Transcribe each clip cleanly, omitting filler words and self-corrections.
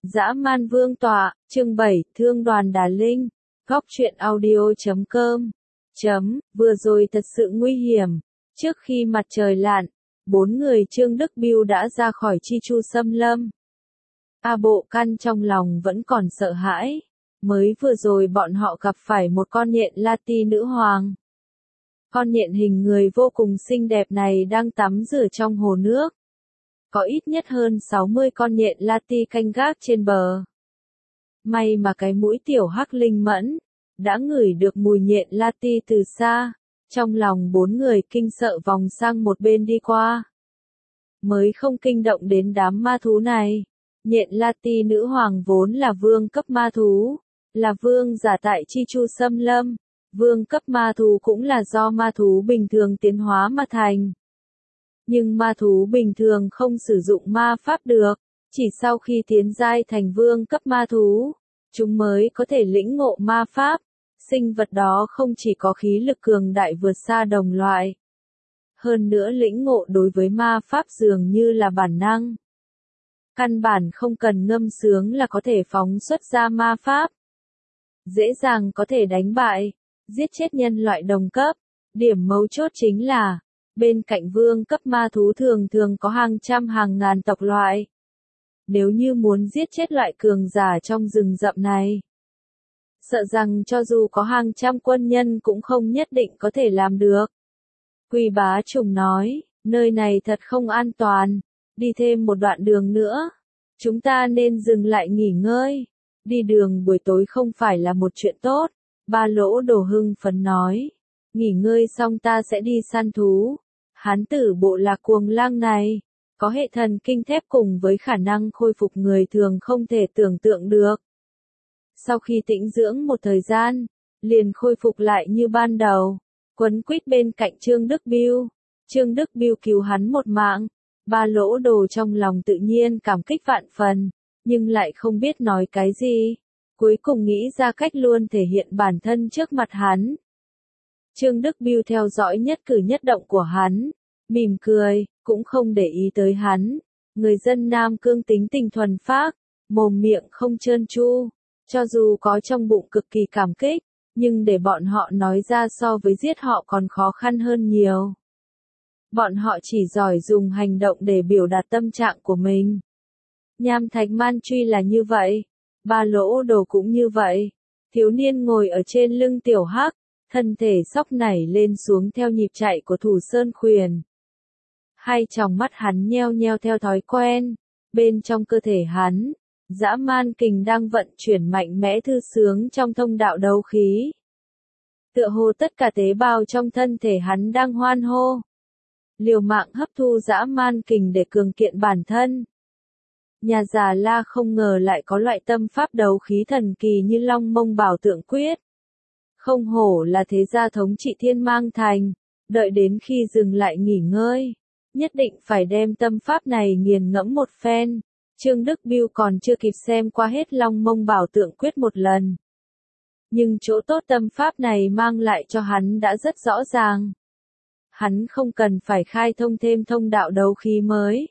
Dã man vương tọa, chương 7, Thương đoàn Đà Linh, góc truyện audio.com. Vừa rồi thật sự nguy hiểm. Trước khi mặt trời lặn, 4 người Trương Đức Bưu đã ra khỏi Chi Chu Xâm Lâm. A Bộ Căn trong lòng vẫn còn sợ hãi. Mới vừa rồi bọn họ gặp phải một con nhện La Ti nữ hoàng. Con nhện hình người vô cùng xinh đẹp này đang tắm rửa trong hồ nước. Có ít nhất hơn 60 con nhện La Ti canh gác trên bờ. May mà cái mũi tiểu hắc linh mẫn đã ngửi được mùi nhện La Ti từ xa. Trong lòng 4 người kinh sợ vòng sang một bên đi qua. Mới không kinh động đến đám ma thú này. Nhện La Ti nữ hoàng vốn là vương cấp ma thú, là vương giả tại Chi Chu Xâm Lâm. Vương cấp ma thú cũng là do ma thú bình thường tiến hóa mà thành. Nhưng ma thú bình thường không sử dụng ma pháp được, chỉ sau khi tiến giai thành vương cấp ma thú, chúng mới có thể lĩnh ngộ ma pháp. Sinh vật đó không chỉ có khí lực cường đại vượt xa đồng loại, hơn nữa lĩnh ngộ đối với ma pháp dường như là bản năng. Căn bản không cần ngâm sướng là có thể phóng xuất ra ma pháp. Dễ dàng có thể đánh bại, giết chết nhân loại đồng cấp. Điểm mấu chốt chính là, bên cạnh vương cấp ma thú thường thường có hàng trăm hàng ngàn tộc loại. Nếu như muốn giết chết loại cường giả trong rừng rậm này, sợ rằng cho dù có hàng trăm quân nhân cũng không nhất định có thể làm được. Quỳ Bá Trùng nói, nơi này thật không an toàn, đi thêm một đoạn đường nữa, chúng ta nên dừng lại nghỉ ngơi. Đi đường buổi tối không phải là một chuyện tốt, Ba Lỗ Đồ hưng phấn nói, nghỉ ngơi xong ta sẽ đi săn thú. Hán tử bộ lạc cuồng lang này, có hệ thần kinh thép cùng với khả năng khôi phục người thường không thể tưởng tượng được. Sau khi tĩnh dưỡng một thời gian, liền khôi phục lại như ban đầu, quấn quýt bên cạnh Trương Đức Bưu. Trương Đức Bưu cứu hắn một mạng, Ba Lỗ Đồ trong lòng tự nhiên cảm kích vạn phần, nhưng lại không biết nói cái gì. Cuối cùng nghĩ ra cách luôn thể hiện bản thân trước mặt hắn. Trương Đức Bưu theo dõi nhất cử nhất động của hắn, mỉm cười, cũng không để ý tới hắn. Người dân Nam Cương tính tình thuần phác, mồm miệng không trơn tru, cho dù có trong bụng cực kỳ cảm kích, nhưng để bọn họ nói ra so với giết họ còn khó khăn hơn nhiều. Bọn họ chỉ giỏi dùng hành động để biểu đạt tâm trạng của mình. Nham Thạch Man Truy là như vậy, Ba Lỗ Đồ cũng như vậy. Thiếu niên ngồi ở trên lưng tiểu hắc, thân thể sóc nảy lên xuống theo nhịp chạy của Thủ Sơn Khuyển. Hai tròng mắt hắn nheo nheo theo thói quen, bên trong cơ thể hắn, dã man kình đang vận chuyển mạnh mẽ thư sướng trong thông đạo đấu khí. Tựa hồ tất cả tế bào trong thân thể hắn đang hoan hô, liều mạng hấp thu dã man kình để cường kiện bản thân. Nhà già La không ngờ lại có loại tâm pháp đấu khí thần kỳ như Long Mông Bảo Tượng Quyết. Không hổ là thế gia thống trị Thiên Mang Thành, đợi đến khi dừng lại nghỉ ngơi, nhất định phải đem tâm pháp này nghiền ngẫm một phen. Trương Đức Bưu còn chưa kịp xem qua hết Long Mông Bảo Tượng Quyết một lần. Nhưng chỗ tốt tâm pháp này mang lại cho hắn đã rất rõ ràng. Hắn không cần phải khai thông thêm thông đạo đấu khí mới.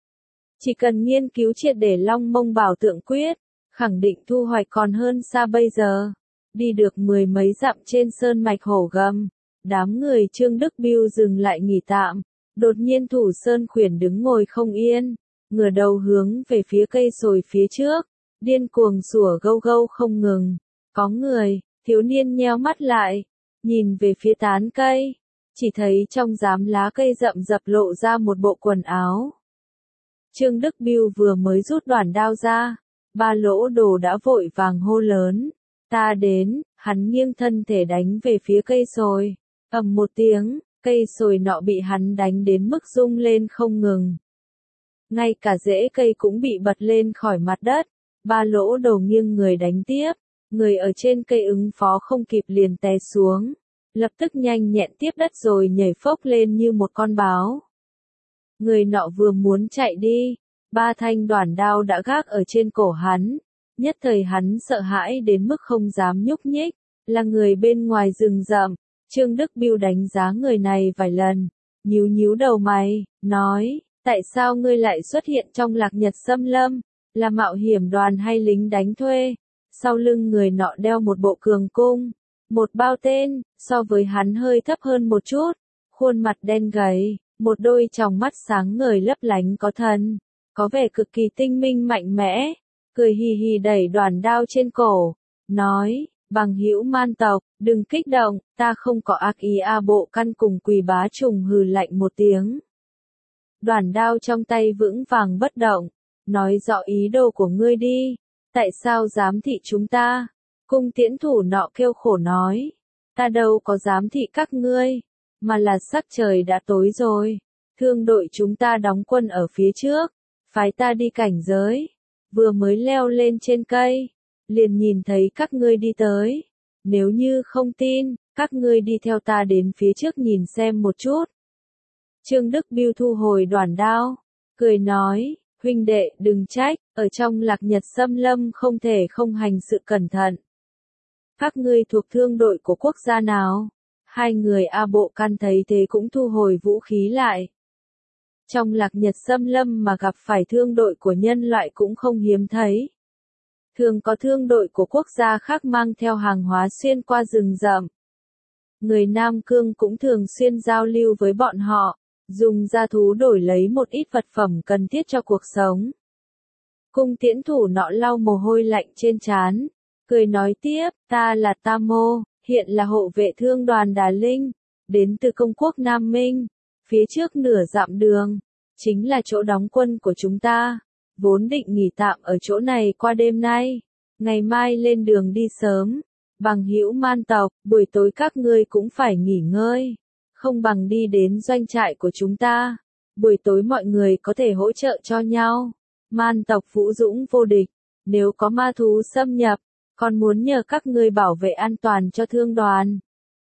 Chỉ cần nghiên cứu triệt để Long Mông Bảo Tượng Quyết, khẳng định thu hoạch còn hơn xa bây giờ. Đi được 10 mấy dặm trên sơn mạch Hổ Gầm, đám người Trương Đức Bưu dừng lại nghỉ tạm. Đột nhiên Thủ Sơn Khuyển đứng ngồi không yên, ngửa đầu hướng về phía cây sồi phía trước, điên cuồng sủa gâu gâu không ngừng. Có người, thiếu niên nheo mắt lại, nhìn về phía tán cây, chỉ thấy trong giám lá cây rậm rập lộ ra một bộ quần áo. Trương Đức Bưu vừa mới rút đoản đao ra, Ba Lỗ Đồ đã vội vàng hô lớn, ta đến. Hắn nghiêng thân thể đánh về phía cây sồi, ầm một tiếng, cây sồi nọ bị hắn đánh đến mức rung lên không ngừng. Ngay cả rễ cây cũng bị bật lên khỏi mặt đất. Ba Lỗ Đồ nghiêng người đánh tiếp, người ở trên cây ứng phó không kịp liền té xuống, lập tức nhanh nhẹn tiếp đất rồi nhảy phốc lên như một con báo. Người nọ vừa muốn chạy đi, 3 thanh đoản đao đã gác ở trên cổ hắn, nhất thời hắn sợ hãi đến mức không dám nhúc nhích. Là người bên ngoài rừng rậm. Trương Đức Bưu đánh giá người này vài lần, nhíu nhíu đầu mày, nói, tại sao ngươi lại xuất hiện trong Lạc Nhật Xâm Lâm, Là mạo hiểm đoàn hay lính đánh thuê? Sau lưng người nọ đeo một bộ cường cung, một bao tên, so với hắn hơi thấp hơn một chút, khuôn mặt đen gầy, một đôi tròng mắt sáng ngời lấp lánh có thần, có vẻ cực kỳ tinh minh mạnh mẽ, cười hì hì đẩy đoàn đao trên cổ, nói, bằng hữu Man tộc, đừng kích động, ta không có ác ý. Bộ Căn cùng Quỳ Bá Trùng hừ lạnh một tiếng. Đoàn đao trong tay vững vàng bất động, nói rõ ý đồ của ngươi đi, tại sao giám thị chúng ta? Cung tiễn thủ nọ kêu khổ nói, ta đâu có giám thị các ngươi, mà là sắc trời đã tối rồi, thương đội chúng ta đóng quân ở phía trước, phái ta đi cảnh giới, vừa mới leo lên trên cây, liền nhìn thấy các ngươi đi tới, nếu như không tin, các ngươi đi theo ta đến phía trước nhìn xem một chút. Trương Đức Biêu thu hồi đoàn đao, cười nói, huynh đệ đừng trách, ở trong Lạc Nhật xâm lâm không thể không hành sự cẩn thận. Các ngươi thuộc thương đội của quốc gia nào? Hai người Bộ Căn thấy thế cũng thu hồi vũ khí lại. Trong Lạc Nhật xâm lâm mà gặp phải thương đội của nhân loại cũng không hiếm thấy. Thường có thương đội của quốc gia khác mang theo hàng hóa xuyên qua rừng rậm. Người Nam Cương cũng thường xuyên giao lưu với bọn họ, dùng gia thú đổi lấy một ít vật phẩm cần thiết cho cuộc sống. Cung tiễn thủ nọ lau mồ hôi lạnh trên trán, cười nói tiếp, ta là Tamo, hiện là hộ vệ thương đoàn Đà Linh, đến từ công quốc Nam Minh, phía trước nửa dặm đường, chính là chỗ đóng quân của chúng ta, vốn định nghỉ tạm ở chỗ này qua đêm nay, ngày mai lên đường đi sớm, bằng hữu Man tộc, buổi tối các ngươi cũng phải nghỉ ngơi, không bằng đi đến doanh trại của chúng ta, buổi tối mọi người có thể hỗ trợ cho nhau, Man tộc vũ dũng vô địch, nếu có ma thú xâm nhập, còn muốn nhờ các ngươi bảo vệ an toàn cho thương đoàn.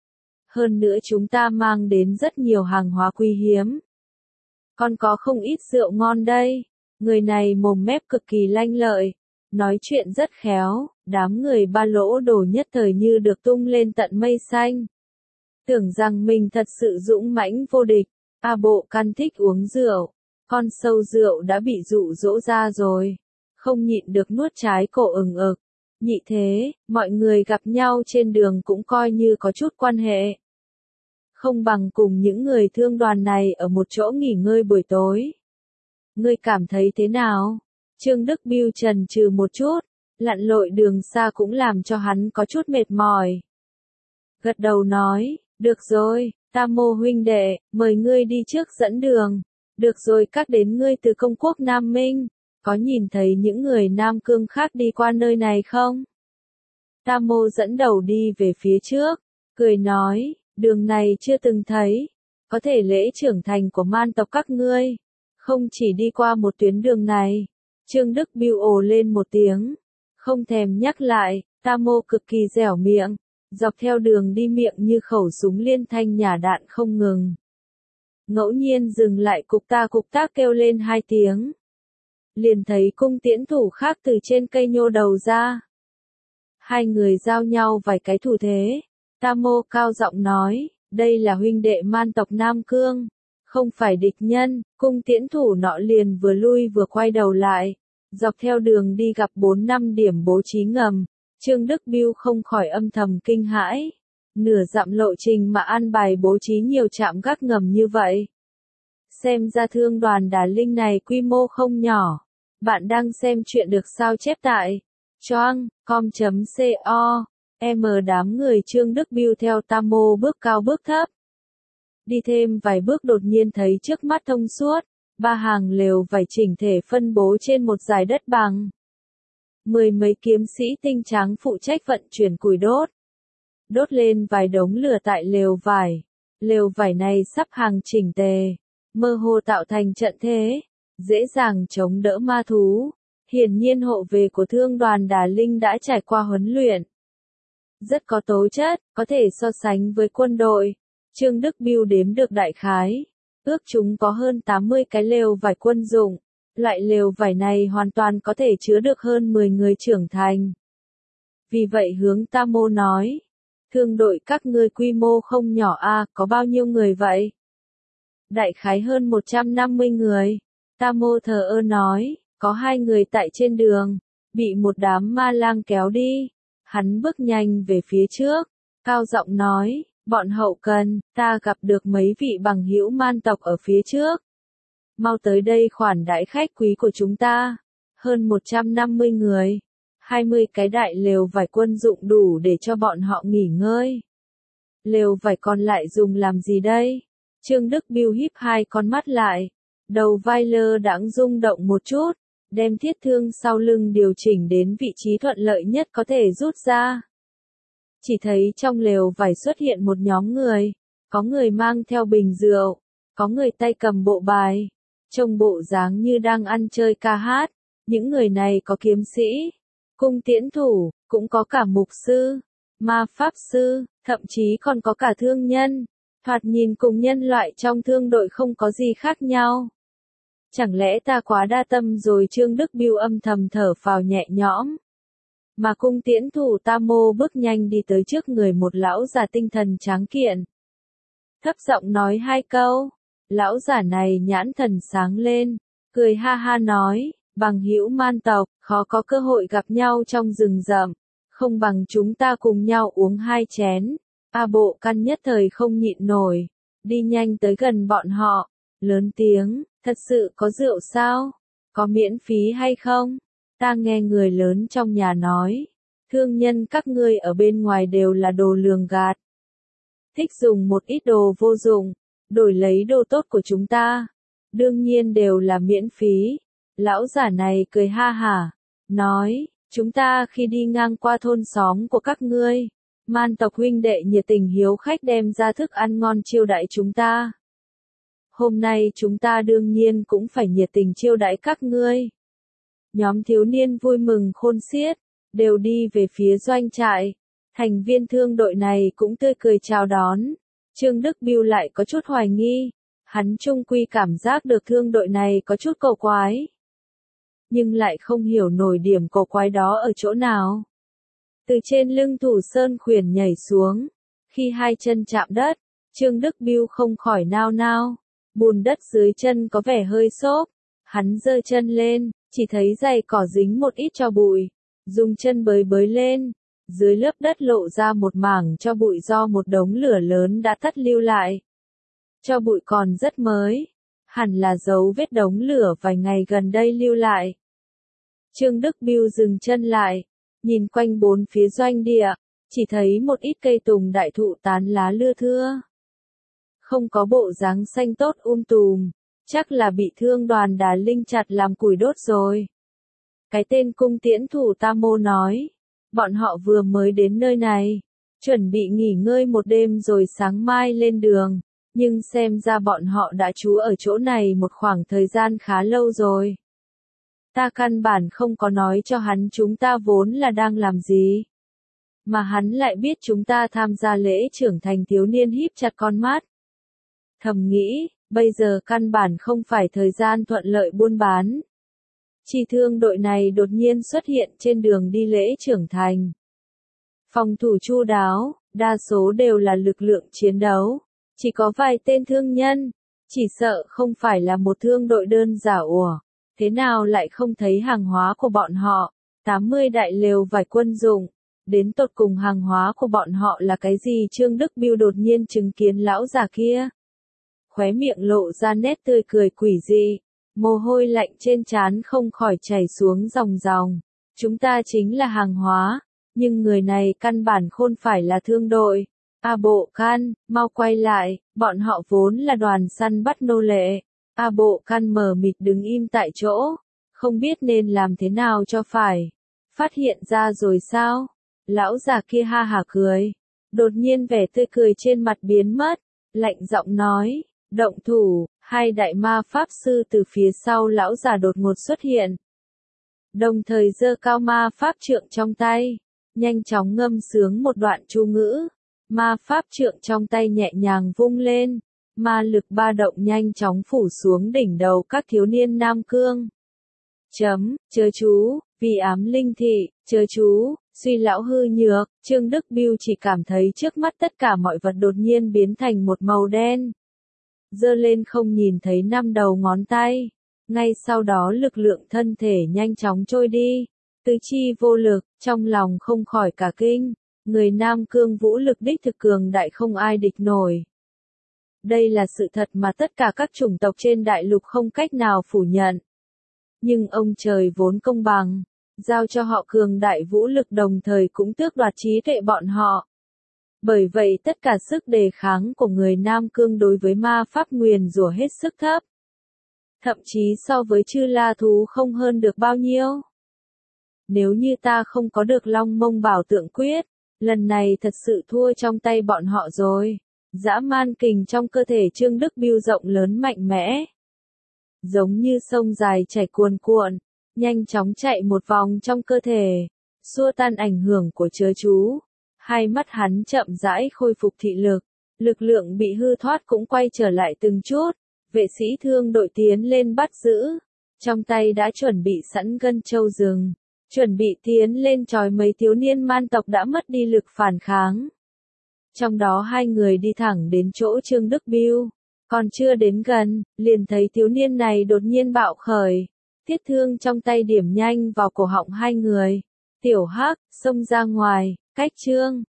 Hơn nữa chúng ta mang đến rất nhiều hàng hóa quý hiếm. Còn có không ít rượu ngon đây. Người này mồm mép cực kỳ lanh lợi, nói chuyện rất khéo, đám người Ba Lỗ Đồ nhất thời như được tung lên tận mây xanh. Tưởng rằng mình thật sự dũng mãnh vô địch, Bộ Căn thích uống rượu, con sâu rượu đã bị dụ dỗ ra rồi, không nhịn được nuốt trái cổ ừng ực. Nhị thế, mọi người gặp nhau trên đường cũng coi như có chút quan hệ. Không bằng cùng những người thương đoàn này ở một chỗ nghỉ ngơi buổi tối. Ngươi cảm thấy thế nào? Trương Đức Biêu chần chừ một chút, lặn lội đường xa cũng làm cho hắn có chút mệt mỏi. Gật đầu nói, được rồi, Tamo huynh đệ, mời ngươi đi trước dẫn đường. Được rồi, các đến ngươi từ công quốc Nam Minh. Có nhìn thấy những người Nam Cương khác đi qua nơi này không? Tamo dẫn đầu đi về phía trước, cười nói, đường này chưa từng thấy, có thể lễ trưởng thành của Man tộc các ngươi, không chỉ đi qua một tuyến đường này. Trương Đức Biêu ồ lên một tiếng, không thèm nhắc lại, Tamo cực kỳ dẻo miệng, dọc theo đường đi miệng như khẩu súng liên thanh nhả đạn không ngừng. Ngẫu nhiên dừng lại cục tác kêu lên hai tiếng. Liền thấy cung tiễn thủ khác từ trên cây nhô đầu ra. Hai người giao nhau vài cái thủ thế. Tamo cao giọng nói, đây là huynh đệ Man tộc Nam Cương, không phải địch nhân. Cung tiễn thủ nọ liền vừa lui vừa quay đầu lại, dọc theo đường đi gặp 4-5 điểm bố trí ngầm. Trương Đức Biêu không khỏi âm thầm kinh hãi, nửa dặm lộ trình mà an bài bố trí nhiều trạm gác ngầm như vậy. Xem ra thương đoàn Đà Linh này quy mô không nhỏ. Bạn đang xem chuyện được sao chép tại choang.com.co. Đám người Trương Đức Biêu theo Tamo bước cao bước thấp. Đi thêm vài bước đột nhiên thấy trước mắt thông suốt, 3 hàng lều vải chỉnh thể phân bố trên một dải đất bằng. 10 mấy kiếm sĩ tinh trắng phụ trách vận chuyển củi đốt. Đốt lên vài đống lửa tại lều vải. Lều vải này sắp hàng chỉnh tề, mơ hồ tạo thành trận thế, dễ dàng chống đỡ ma thú. Hiển nhiên hộ về của thương đoàn Đà Linh đã trải qua huấn luyện. Rất có tố chất, có thể so sánh với quân đội. Trương Đức Biêu đếm được đại khái. Ước chúng có hơn 80 cái lều vải quân dụng. Loại lều vải này hoàn toàn có thể chứa được hơn 10 người trưởng thành. Vì vậy hướng Tamo nói. Thương đội các ngươi quy mô không nhỏ có bao nhiêu người vậy? Đại khái hơn 150 người. Tamo thờ ơ nói, Có hai người tại trên đường, bị một đám ma lang kéo đi. Hắn bước nhanh về phía trước, cao giọng nói, bọn hậu cần, ta gặp được mấy vị bằng hữu man tộc ở phía trước. Mau tới đây khoản đãi khách quý của chúng ta. Hơn 150 người, 20 cái đại lều vải quân dụng đủ để cho bọn họ nghỉ ngơi. Lều vải còn lại dùng làm gì đây? Trương Đức Biêu híp hai con mắt lại, đầu vai lơ đãng rung động một chút, đem thiết thương sau lưng điều chỉnh đến vị trí thuận lợi nhất có thể rút ra. Chỉ thấy trong lều vải xuất hiện một nhóm người, có người mang theo bình rượu, có người tay cầm bộ bài, trông bộ dáng như đang ăn chơi ca hát. Những người này có kiếm sĩ, cung tiễn thủ, cũng có cả mục sư, ma pháp sư, thậm chí còn có cả thương nhân, thoạt nhìn cùng nhân loại trong thương đội không có gì khác nhau. Chẳng lẽ ta quá đa tâm rồi? Trương Đức Biêu âm thầm thở phào nhẹ nhõm. Mà cung tiễn thủ Tam Mô bước nhanh đi tới trước người một lão già tinh thần tráng kiện. Thấp giọng nói hai câu, lão già này nhãn thần sáng lên, cười ha ha nói, bằng hữu man tộc, khó có cơ hội gặp nhau trong rừng rậm, không bằng chúng ta cùng nhau uống hai chén. A Bộ Căn nhất thời không nhịn nổi, đi nhanh tới gần bọn họ, lớn tiếng, thật sự có rượu sao? Có miễn phí hay không? Ta nghe người lớn trong nhà nói, thương nhân các ngươi ở bên ngoài đều là đồ lường gạt. Thích dùng một ít đồ vô dụng, đổi lấy đồ tốt của chúng ta. Đương nhiên đều là miễn phí. Lão giả này cười ha hả, nói, chúng ta khi đi ngang qua thôn xóm của các ngươi, man tộc huynh đệ nhiệt tình hiếu khách đem ra thức ăn ngon chiêu đãi chúng ta. Hôm nay chúng ta đương nhiên cũng phải nhiệt tình chiêu đãi các ngươi. Nhóm thiếu niên vui mừng khôn xiết, đều đi về phía doanh trại. Thành viên thương đội này cũng tươi cười chào đón. Trương Đức Biêu lại có chút hoài nghi, hắn chung quy cảm giác được thương đội này có chút cổ quái. Nhưng lại không hiểu nổi điểm cổ quái đó ở chỗ nào. Từ trên lưng Thủ Sơn Khuyển nhảy xuống, khi hai chân chạm đất, Trương Đức Biêu không khỏi nao nao, bùn đất dưới chân có vẻ hơi xốp, hắn giơ chân lên, chỉ thấy giày cỏ dính một ít tro bụi, dùng chân bới bới lên, dưới lớp đất lộ ra một mảng tro bụi do một đống lửa lớn đã tắt lưu lại. Tro bụi còn rất mới, hẳn là dấu vết đống lửa vài ngày gần đây lưu lại. Trương Đức Biêu dừng chân lại, nhìn quanh bốn phía doanh địa, chỉ thấy một ít cây tùng đại thụ tán lá lưa thưa. Không có bộ dáng xanh tốt tùm, chắc là bị Thương Đoàn Đà Linh chặt làm củi đốt rồi. Cái tên cung tiễn thủ Tam Mô nói, bọn họ vừa mới đến nơi này, chuẩn bị nghỉ ngơi một đêm rồi sáng mai lên đường, nhưng xem ra bọn họ đã trú ở chỗ này một khoảng thời gian khá lâu rồi. Ta căn bản không có nói cho hắn chúng ta vốn là đang làm gì. Mà hắn lại biết chúng ta tham gia lễ trưởng thành. Thiếu niên híp chặt con mắt. Thầm nghĩ, bây giờ căn bản không phải thời gian thuận lợi buôn bán. Chi thương đội này đột nhiên xuất hiện trên đường đi lễ trưởng thành. Phòng thủ chu đáo, đa số đều là lực lượng chiến đấu. Chỉ có vài tên thương nhân, chỉ sợ không phải là một thương đội đơn giản. Thế nào lại không thấy hàng hóa của bọn họ? 80 đại lều vải quân dụng, đến tột cùng hàng hóa của bọn họ là cái gì? Trương Đức Biêu đột nhiên chứng kiến lão già kia. Khóe miệng lộ ra nét tươi cười quỷ dị, mồ hôi lạnh trên trán không khỏi chảy xuống ròng ròng. Chúng ta chính là hàng hóa, nhưng người này căn bản không phải là thương đội. A Bộ Căn, mau quay lại, bọn họ vốn là đoàn săn bắt nô lệ. A Bộ Căn mờ mịt đứng im tại chỗ, không biết nên làm thế nào cho phải. Phát hiện ra rồi sao? Lão già kia ha hả cười. Đột nhiên vẻ tươi cười trên mặt biến mất, lạnh giọng nói, động thủ. Hai đại ma pháp sư từ phía sau lão già đột ngột xuất hiện. Đồng thời giơ cao ma pháp trượng trong tay, nhanh chóng ngâm sướng một đoạn chú ngữ. Ma pháp trượng trong tay nhẹ nhàng vung lên, ma lực ba động nhanh chóng phủ xuống đỉnh đầu các thiếu niên Nam Cương. Chớ chú, vì ám linh thị, chớ chú, suy lão hư nhược. Trương Đức Biêu chỉ cảm thấy trước mắt tất cả mọi vật đột nhiên biến thành một màu đen. Giơ lên không nhìn thấy năm đầu ngón tay, Ngay sau đó lực lượng thân thể nhanh chóng trôi đi, tứ chi vô lực, trong lòng không khỏi cả kinh, người Nam Cương vũ lực đích thực cường đại không ai địch nổi. Đây là sự thật mà tất cả các chủng tộc trên đại lục không cách nào phủ nhận. Nhưng ông trời vốn công bằng, giao cho họ cường đại vũ lực đồng thời cũng tước đoạt trí tuệ bọn họ. Bởi vậy tất cả sức đề kháng của người Nam Cương đối với ma pháp nguyền rủa hết sức thấp. Thậm chí so với chư la thú không hơn được bao nhiêu. Nếu như ta không có được Long Mông Bảo Tượng Quyết, lần này thật sự thua trong tay bọn họ rồi. Dã man kình trong cơ thể Trương Đức Biêu rộng lớn mạnh mẽ. Giống như sông dài chảy cuồn cuộn, nhanh chóng chạy một vòng trong cơ thể, xua tan ảnh hưởng của chớ chú. Hai mắt hắn chậm rãi khôi phục thị lực, lực lượng bị hư thoát cũng quay trở lại từng chút. Vệ sĩ thương đội tiến lên bắt giữ, trong tay đã chuẩn bị sẵn gân châu rừng, chuẩn bị tiến lên chói mấy thiếu niên man tộc đã mất đi lực phản kháng. Trong đó hai người đi thẳng đến chỗ Trương Đức Biêu, còn chưa đến gần, liền thấy thiếu niên này đột nhiên bạo khởi, thiết thương trong tay điểm nhanh vào cổ họng hai người. Tiểu Hắc, xông ra ngoài, cách Trương